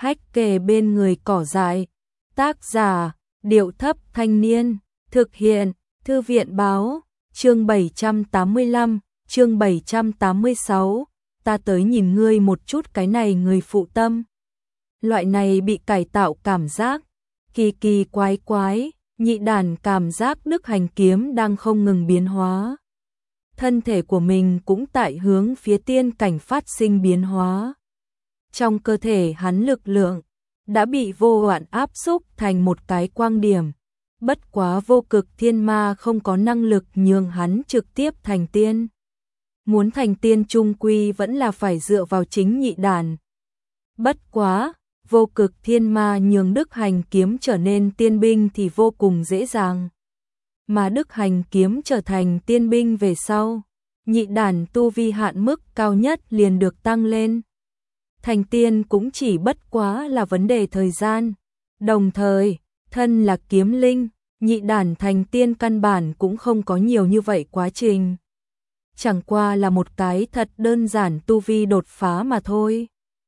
hách kề bên người cỏ dại. Tác giả, Điệu Thấp Thanh Niên. Thực hiện, Thư viện Báo. Chương 785, chương 786. Ta tới nhìn ngươi một chút cái này người phụ tâm. Loại này bị cải tạo cảm giác. Kỳ kỳ quái quái, nhị đàn cảm giác Đức Hành Kiếm đang không ngừng biến hóa. Thân thể của mình cũng tại hướng phía tiên cảnh phát sinh biến hóa. Trong cơ thể hắn lực lượng đã bị vô hạn áp xúc thành một cái quang điểm. Bất quá Vô Cực Thiên Ma không có năng lực nhường hắn trực tiếp thành tiên. Muốn thành tiên chung quy vẫn là phải dựa vào chính nhị đàn. Bất quá, Vô Cực Thiên Ma nhường Đức Hành Kiếm trở nên tiên binh thì vô cùng dễ dàng. Mà Đức Hành Kiếm trở thành tiên binh về sau, nhị đàn tu vi hạn mức cao nhất liền được tăng lên. Thành tiên cũng chỉ bất quá là vấn đề thời gian. Đồng thời, thân là kiếm linh, nhị đàn thành tiên căn bản cũng không có nhiều như vậy quá trình. Chẳng qua là một cái thật đơn giản tu vi đột phá mà thôi.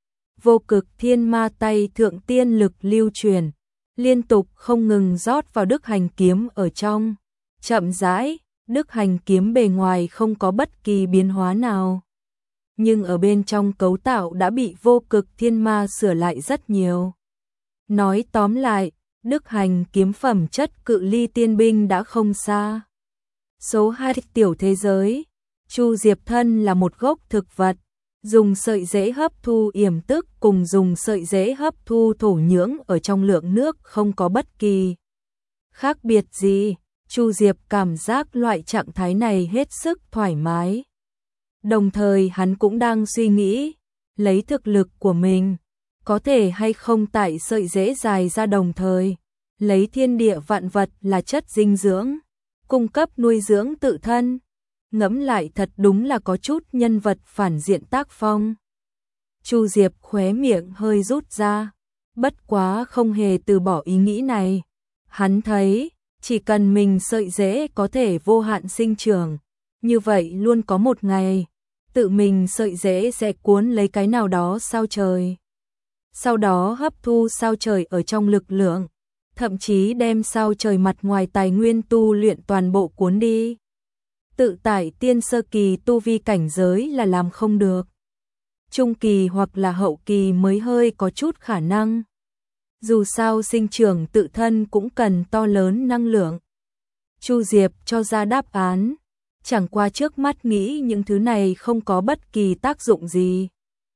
Vô Cực Thiên Ma tay thượng tiên lực lưu truyền, liên tục không ngừng rót vào Đức Hành Kiếm ở trong. Chậm rãi, Đức Hành Kiếm bề ngoài không có bất kỳ biến hóa nào. Nhưng ở bên trong cấu tạo đã bị Vô Cực Thiên Ma sửa lại rất nhiều. Nói tóm lại, Đức Hành Kiếm phẩm chất cự ly tiên binh đã không xa. Số 2 tiểu thế giới. Chu Diệp thân là một gốc thực vật, dùng sợi rễ hấp thu yểm tức cùng dùng sợi rễ hấp thu thổ nhưỡng ở trong lượng nước không có bất kỳ khác biệt gì. Chu Diệp cảm giác loại trạng thái này hết sức thoải mái. Đồng thời hắn cũng đang suy nghĩ, lấy thực lực của mình, có thể hay không tại sợi rễ dài ra đồng thời, lấy thiên địa vạn vật là chất dinh dưỡng, cung cấp nuôi dưỡng tự thân. Ngẫm lại thật đúng là có chút nhân vật phản diện tác phong. Chu Diệp khóe miệng hơi rút ra, bất quá không hề từ bỏ ý nghĩ này. Hắn thấy, chỉ cần mình sợi rễ có thể vô hạn sinh trưởng, như vậy luôn có một ngày, tự mình sợi rễ sẽ cuốn lấy cái nào đó sao trời. Sau đó hấp thu sao trời ở trong lực lượng, thậm chí đem sao trời mặt ngoài tài nguyên tu luyện toàn bộ cuốn đi. Tự tại tiên sơ kỳ tu vi cảnh giới là làm không được. Trung kỳ hoặc là hậu kỳ mới hơi có chút khả năng. Dù sao sinh trưởng tự thân cũng cần to lớn năng lượng. Chu Diệp cho ra đáp án. Chẳng qua trước mắt nghĩ những thứ này không có bất kỳ tác dụng gì.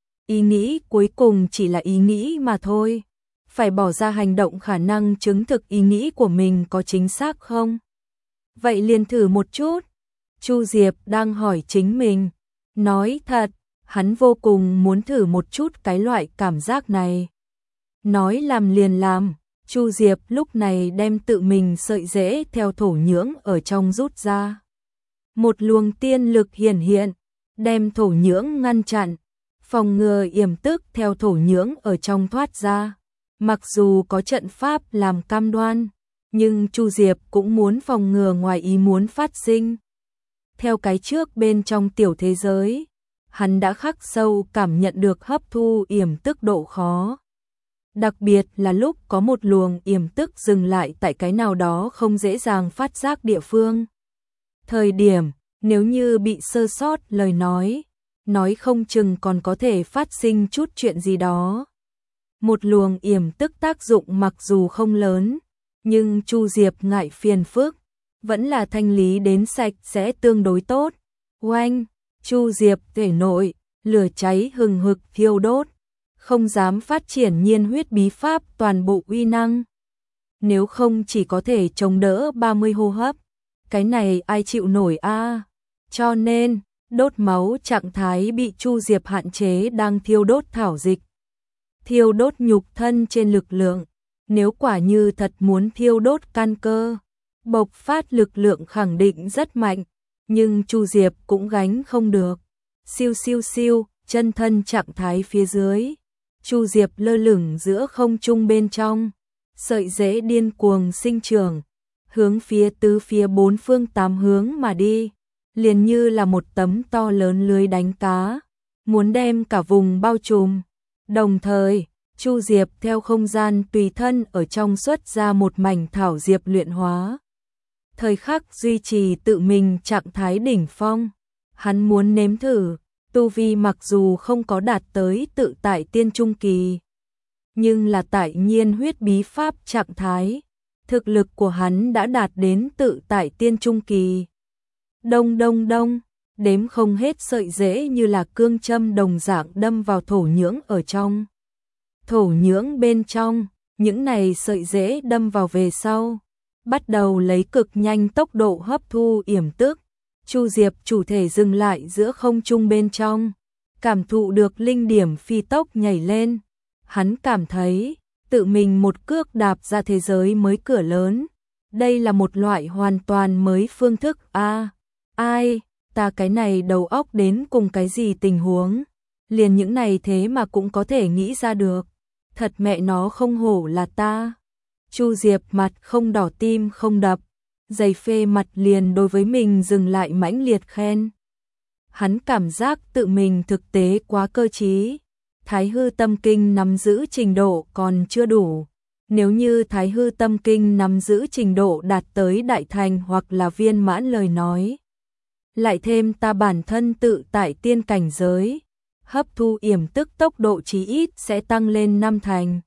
Ý nghĩ cuối cùng chỉ là ý nghĩ mà thôi. Phải bỏ ra hành động khả năng chứng thực ý nghĩ của mình có chính xác không? Vậy liền thử một chút. Chu Diệp đang hỏi chính mình. Nói thật, hắn vô cùng muốn thử một chút cái loại cảm giác này. Nói làm liền làm, Chu Diệp lúc này đem tự mình sợi rễ theo thổ nhưỡng ở trong rút ra. Một luồng tiên lực hiển hiện, đem thổ nhưỡng ngăn chặn, phòng ngừa yểm tức theo thổ nhưỡng ở trong thoát ra. Mặc dù có trận pháp làm cam đoan, nhưng Chu Diệp cũng muốn phòng ngừa ngoài ý muốn phát sinh. Theo cái trước bên trong tiểu thế giới, hắn đã khắc sâu cảm nhận được hấp thu yểm tức độ khó. Đặc biệt là lúc có một luồng yểm tức dừng lại tại cái nào đó không dễ dàng phát giác địa phương. Thời điểm, nếu như bị sơ sót lời nói không chừng còn có thể phát sinh chút chuyện gì đó. Một luồng yểm tức tác dụng mặc dù không lớn, nhưng Chu Diệp ngại phiền phức, vẫn là thanh lý đến sạch sẽ tương đối tốt. Oanh, Chu Diệp thể nội, lửa cháy hừng hực thiêu đốt, không dám phát triển nhiên huyết bí pháp toàn bộ uy năng. Nếu không chỉ có thể chống đỡ 30 hô hấp, cái này ai chịu nổi a? Cho nên, đốt máu trạng thái bị Chu Diệp hạn chế đang thiêu đốt thảo dịch. Thiêu đốt nhục thân trên lực lượng, nếu quả như thật muốn thiêu đốt căn cơ, bộc phát lực lượng khẳng định rất mạnh, nhưng Chu Diệp cũng gánh không được. Siêu siêu siêu, chân thân trạng thái phía dưới, Chu Diệp lơ lửng giữa không trung bên trong, sợi rễ điên cuồng sinh trưởng, hướng phía tứ phía bốn phương tám hướng mà đi, liền như là một tấm to lớn lưới đánh cá, muốn đem cả vùng bao trùm. Đồng thời, Chu Diệp theo không gian tùy thân ở trong xuất ra một mảnh thảo diệp luyện hóa. Thời khắc duy trì tự mình trạng thái đỉnh phong. Hắn muốn nếm thử, tu vi mặc dù không có đạt tới tự tại tiên trung kỳ, nhưng là tại nhiên huyết bí pháp trạng thái. Thực lực của hắn đã đạt đến tự tại tiên trung kỳ. Đông đông đông, đếm không hết sợi rễ như là cương châm đồng dạng đâm vào thổ nhưỡng ở trong. Thổ nhưỡng bên trong, những này sợi rễ đâm vào về sau, bắt đầu lấy cực nhanh tốc độ hấp thu yểm tức. Chu Diệp chủ thể dừng lại giữa không trung bên trong, cảm thụ được linh điểm phi tốc nhảy lên. Hắn cảm thấy tự mình một cước đạp ra thế giới mới cửa lớn. Đây là một loại hoàn toàn mới phương thức. Ai, ta cái này đầu óc đến cùng cái gì tình huống, liền những này thế mà cũng có thể nghĩ ra được. Thật mẹ nó không hổ là ta. Chu Diệp mặt không đỏ tim không đập, giày phê mặt liền đối với mình dừng lại mãnh liệt khen. Hắn cảm giác tự mình thực tế quá cơ trí. Thái hư tâm kinh nắm giữ trình độ còn chưa đủ. Nếu như Thái hư tâm kinh nắm giữ trình độ đạt tới đại thành hoặc là viên mãn lời nói, lại thêm ta bản thân tự tại tiên cảnh giới, hấp thu yểm tức tốc độ chí ít sẽ tăng lên 5 thành.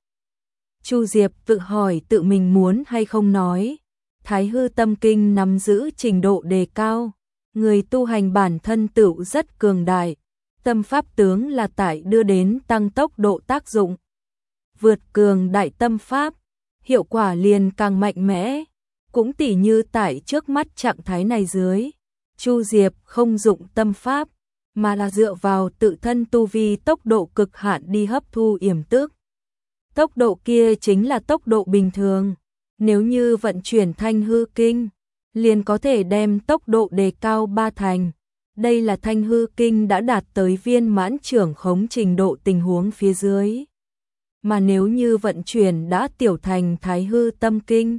Chu Diệp tự hỏi tự mình muốn hay không nói. Thái hư tâm kinh nắm giữ trình độ đề cao, người tu hành bản thân tựu rất cường đại. Tâm pháp tướng là tại đưa đến tăng tốc độ tác dụng. Vượt cường đại tâm pháp, hiệu quả liền càng mạnh mẽ. Cũng tỉ như tại trước mắt trạng thái này dưới, Chu Diệp không dụng tâm pháp, mà là dựa vào tự thân tu vi tốc độ cực hạn đi hấp thu yểm tức. Tốc độ kia chính là tốc độ bình thường. Nếu như vận chuyển thanh hư kinh, liền có thể đem tốc độ đề cao 3 thành. Đây là thanh hư kinh đã đạt tới viên mãn trưởng khống trình độ tình huống phía dưới. Mà nếu như vận chuyển đã tiểu thành thái hư tâm kinh,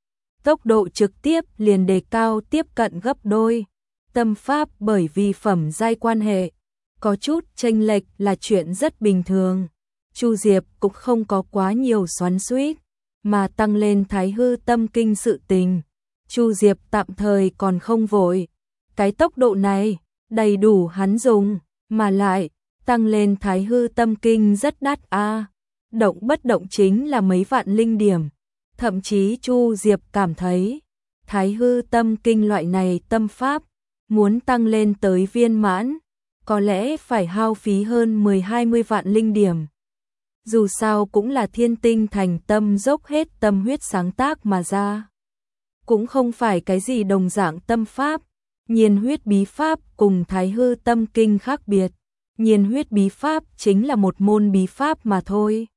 tốc độ trực tiếp liền đề cao tiếp cận gấp đôi. Tâm pháp bởi vì phẩm giai quan hệ, có chút chênh lệch là chuyện rất bình thường. Chu Diệp cũng không có quá nhiều xoắn xuýt, mà tăng lên thái hư tâm kinh sự tình. Chu Diệp tạm thời còn không vội. Cái tốc độ này đầy đủ hắn dùng, mà lại tăng lên thái hư tâm kinh rất đắt động bất động chính là mấy vạn linh điểm. Thậm chí Chu Diệp cảm thấy thái hư tâm kinh loại này tâm pháp muốn tăng lên tới viên mãn, có lẽ phải hao phí hơn 10-20 vạn linh điểm. Dù sao cũng là thiên tinh thành tâm dốc hết tâm huyết sáng tác mà ra. Cũng không phải cái gì đồng dạng tâm pháp. Nhiên huyết bí pháp cùng thái hư tâm kinh khác biệt. Nhiên huyết bí pháp chính là một môn bí pháp mà thôi.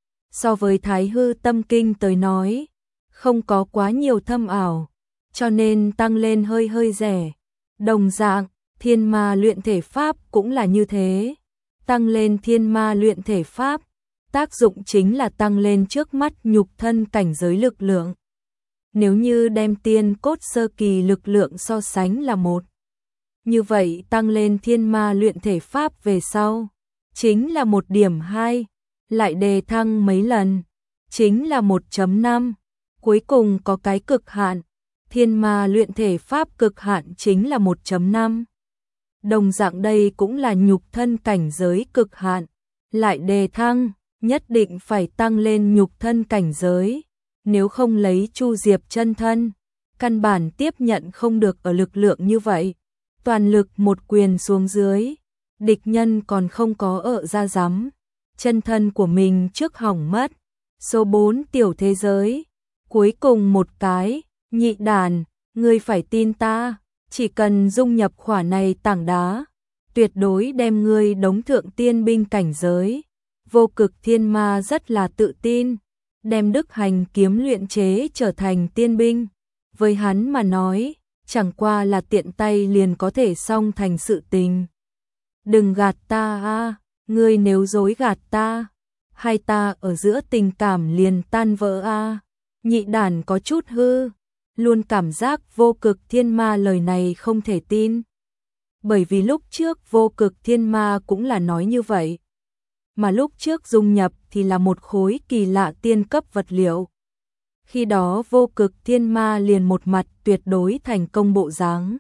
So với thái hư tâm kinh tới nói, không có quá nhiều thâm ảo, cho nên tăng lên hơi rẻ. Đồng dạng, thiên ma luyện thể pháp cũng là như thế. Tăng lên thiên ma luyện thể pháp, tác dụng chính là tăng lên trước mắt nhục thân cảnh giới lực lượng. Nếu như đem tiên cốt sơ kỳ lực lượng so sánh là 1, như vậy tăng lên thiên ma luyện thể pháp về sau, chính là 1.2, lại đề thăng mấy lần, chính là 1.5, cuối cùng có cái cực hạn, thiên ma luyện thể pháp cực hạn chính là 1.5. Đồng dạng đây cũng là nhục thân cảnh giới cực hạn, lại đề thăng, nhất định phải tăng lên nhục thân cảnh giới. Nếu không lấy Chu Diệp chân thân, căn bản tiếp nhận không được ở lực lượng như vậy. Toàn lực một quyền xuống dưới, địch nhân còn không có ở ra dám. Chân thân của mình trước hỏng mất. Số 4 tiểu thế giới. Cuối cùng một cái, nhị đàn, ngươi phải tin ta, chỉ cần dung nhập khỏa này tảng đá, tuyệt đối đem ngươi đống thượng tiên binh cảnh giới. Vô cực thiên ma rất là tự tin, đem đức hành kiếm luyện chế trở thành tiên binh. Với hắn mà nói, chẳng qua là tiện tay liền có thể xong thành sự tình. Đừng gạt ta ngươi nếu dối gạt ta, hai ta ở giữa tình cảm liền tan vỡ Nhị đàn có chút hư, luôn cảm giác vô cực thiên ma lời này không thể tin. Bởi vì lúc trước vô cực thiên ma cũng là nói như vậy. mà lúc trước dung nhập thì là một khối kỳ lạ tiên cấp vật liệu. Khi đó Vô Cực Thiên Ma liền một mặt tuyệt đối thành công bộ dáng.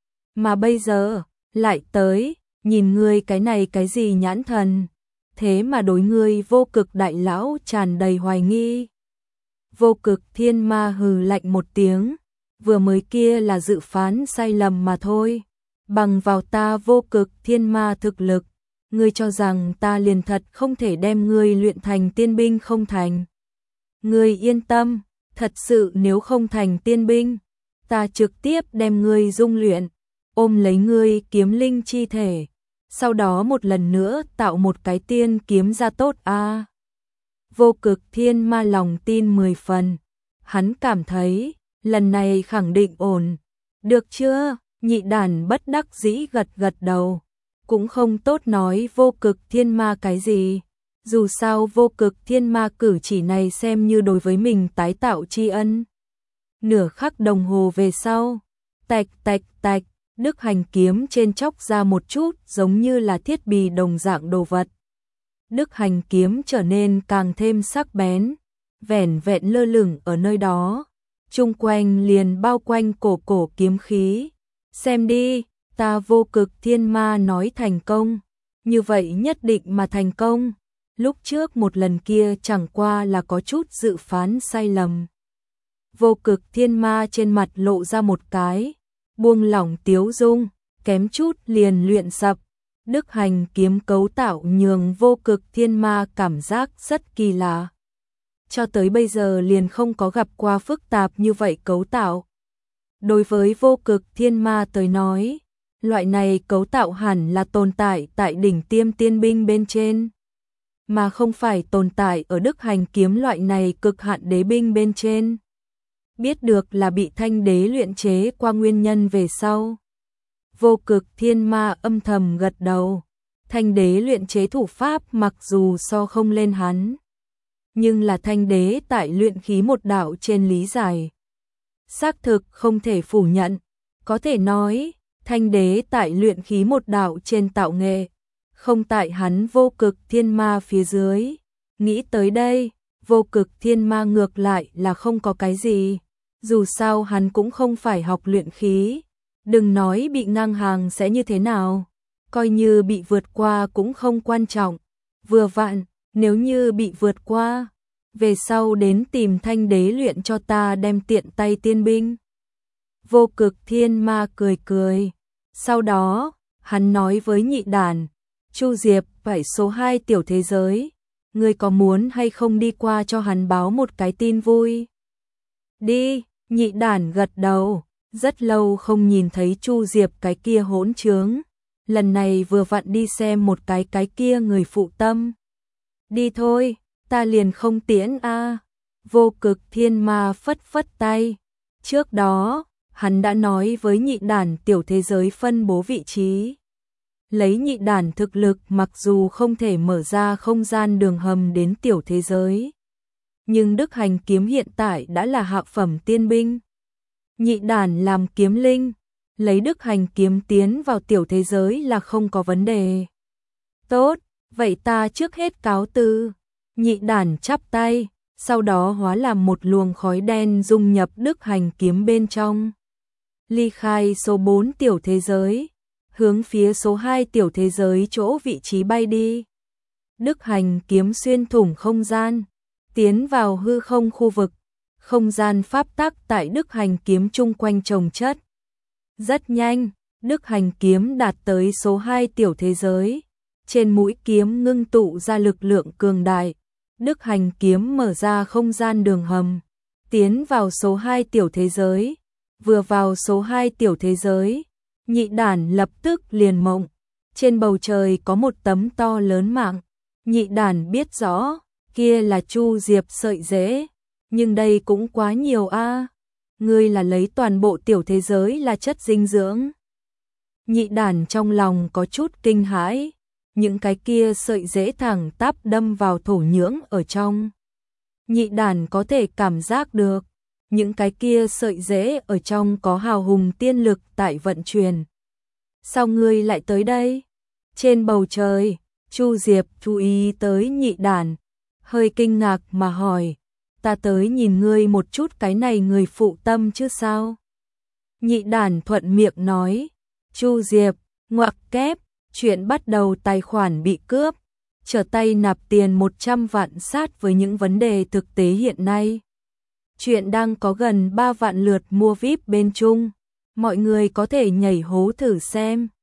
Mà bây giờ, lại tới, nhìn ngươi cái này cái gì nhãn thần, thế mà đối ngươi Vô Cực đại lão tràn đầy hoài nghi. Vô Cực Thiên Ma hừ lạnh một tiếng, vừa mới kia là dự phán sai lầm mà thôi. Bằng vào ta Vô Cực Thiên Ma thực lực, ngươi cho rằng ta liền thật không thể đem ngươi luyện thành tiên binh không thành. Ngươi yên tâm, thật sự nếu không thành tiên binh, ta trực tiếp đem ngươi dung luyện, ôm lấy ngươi kiếm linh chi thể, sau đó một lần nữa tạo một cái tiên kiếm ra tốt a. Vô Cực Thiên Ma lòng tin 10 phần, hắn cảm thấy lần này khẳng định ổn. Được chưa? Nhị đàn bất đắc dĩ gật gật đầu, cũng không tốt nói Vô Cực Thiên Ma cái gì. Dù sao Vô Cực Thiên Ma cử chỉ này xem như đối với mình tái tạo tri ân. Nửa khắc đồng hồ về sau, tạch tạch tạch, Đức Hành kiếm trên chóc ra một chút giống như là thiết bị đồng dạng đồ vật. Đức Hành kiếm trở nên càng thêm sắc bén, vẻn vẹn lơ lửng ở nơi đó, chung quanh liền bao quanh cổ kiếm khí. Xem đi, ta Vô Cực Thiên Ma nói thành công, như vậy nhất định mà thành công. Lúc trước một lần kia chẳng qua là có chút dự phán sai lầm. Vô Cực Thiên Ma trên mặt lộ ra một cái buông lỏng tiếu dung, kém chút liền luyện sập. Đức Hành kiếm cấu tạo nhường Vô Cực Thiên Ma cảm giác rất kỳ lạ. Cho tới bây giờ liền không có gặp qua phức tạp như vậy cấu tạo. Đối với Vô Cực Thiên Ma tới nói, loại này cấu tạo hẳn là tồn tại tại đỉnh tiêm tiên binh bên trên, mà không phải tồn tại ở Đức Hành kiếm loại này cực hạn đế binh bên trên. Biết được là bị Thanh Đế luyện chế qua nguyên nhân về sau, Vô Cực Thiên Ma âm thầm gật đầu. Thanh Đế luyện chế thủ pháp mặc dù so không lên hắn, nhưng là Thanh Đế tại luyện khí một đạo trên lý giải, xác thực không thể phủ nhận. Có thể nói, Thanh Đế tại luyện khí một đạo trên tạo nghệ, không tại hắn Vô Cực Thiên Ma phía dưới. Nghĩ tới đây, Vô Cực Thiên Ma ngược lại là không có cái gì. Dù sao hắn cũng không phải học luyện khí. Đừng nói bị ngang hàng sẽ như thế nào, coi như bị vượt qua cũng không quan trọng. Vừa vặn, nếu như bị vượt qua, về sau đến tìm Thanh Đế luyện cho ta đem tiện tay tiên binh. Vô Cực Thiên Ma cười cười. Sau đó, hắn nói với nhị đàn, Chu Diệp phải số 2 tiểu thế giới, ngươi có muốn hay không đi qua cho hắn báo một cái tin vui? Đi, nhị đàn gật đầu, rất lâu không nhìn thấy Chu Diệp cái kia hỗn trướng, lần này vừa vặn đi xem một cái kia người phụ tâm. Đi thôi, ta liền không tiễn a. Vô Cực Thiên Ma phất phất tay. Trước đó, hắn đã nói với nhị đàn tiểu thế giới phân bố vị trí. Lấy nhị đàn thực lực mặc dù không thể mở ra không gian đường hầm đến tiểu thế giới, nhưng Đức Hành kiếm hiện tại đã là hạ phẩm tiên binh. Nhị đàn làm kiếm linh, lấy Đức Hành kiếm tiến vào tiểu thế giới là không có vấn đề. Tốt, vậy ta trước hết cáo từ. Nhị đàn chắp tay, sau đó hóa làm một luồng khói đen dung nhập Đức Hành kiếm bên trong. Ly khai số 4 tiểu thế giới, hướng phía số 2 tiểu thế giới chỗ vị trí bay đi. Đức Hành kiếm xuyên thủng không gian, tiến vào hư không khu vực. Không gian pháp tắc tại Đức Hành kiếm chung quanh chồng chất. Rất nhanh, Đức Hành kiếm đạt tới số 2 tiểu thế giới. Trên mũi kiếm ngưng tụ ra lực lượng cường đại. Đức Hành kiếm mở ra không gian đường hầm, tiến vào số 2 tiểu thế giới. Vừa vào số 2 tiểu thế giới, nhị đàn lập tức liền mộng. Trên bầu trời có một tấm to lớn mạng. Nhị đàn biết rõ, kia là Chu Diệp sợi rễ. Nhưng đây cũng quá nhiều a. Ngươi là lấy toàn bộ tiểu thế giới là chất dinh dưỡng. Nhị đàn trong lòng có chút kinh hãi. Những cái kia sợi rễ thẳng tắp đâm vào thổ nhưỡng ở trong. Nhị đàn có thể cảm giác được, những cái kia sợi rễ ở trong có hào hùng tiên lực tại vận chuyển. Sao ngươi lại tới đây? Trên bầu trời, Chu Diệp chú ý tới Nhị Đản, hơi kinh ngạc mà hỏi, ta tới nhìn ngươi một chút, cái này người phụ tâm chứ sao? Nhị Đản thuận miệng nói. Chu Diệp ngoặc kép, chuyện bắt đầu tài khoản bị cướp, trở tay nạp tiền 100 vạn sát với những vấn đề thực tế hiện nay. Chuyện đang có gần 3 vạn lượt mua VIP bên Trung, mọi người có thể nhảy hố thử xem.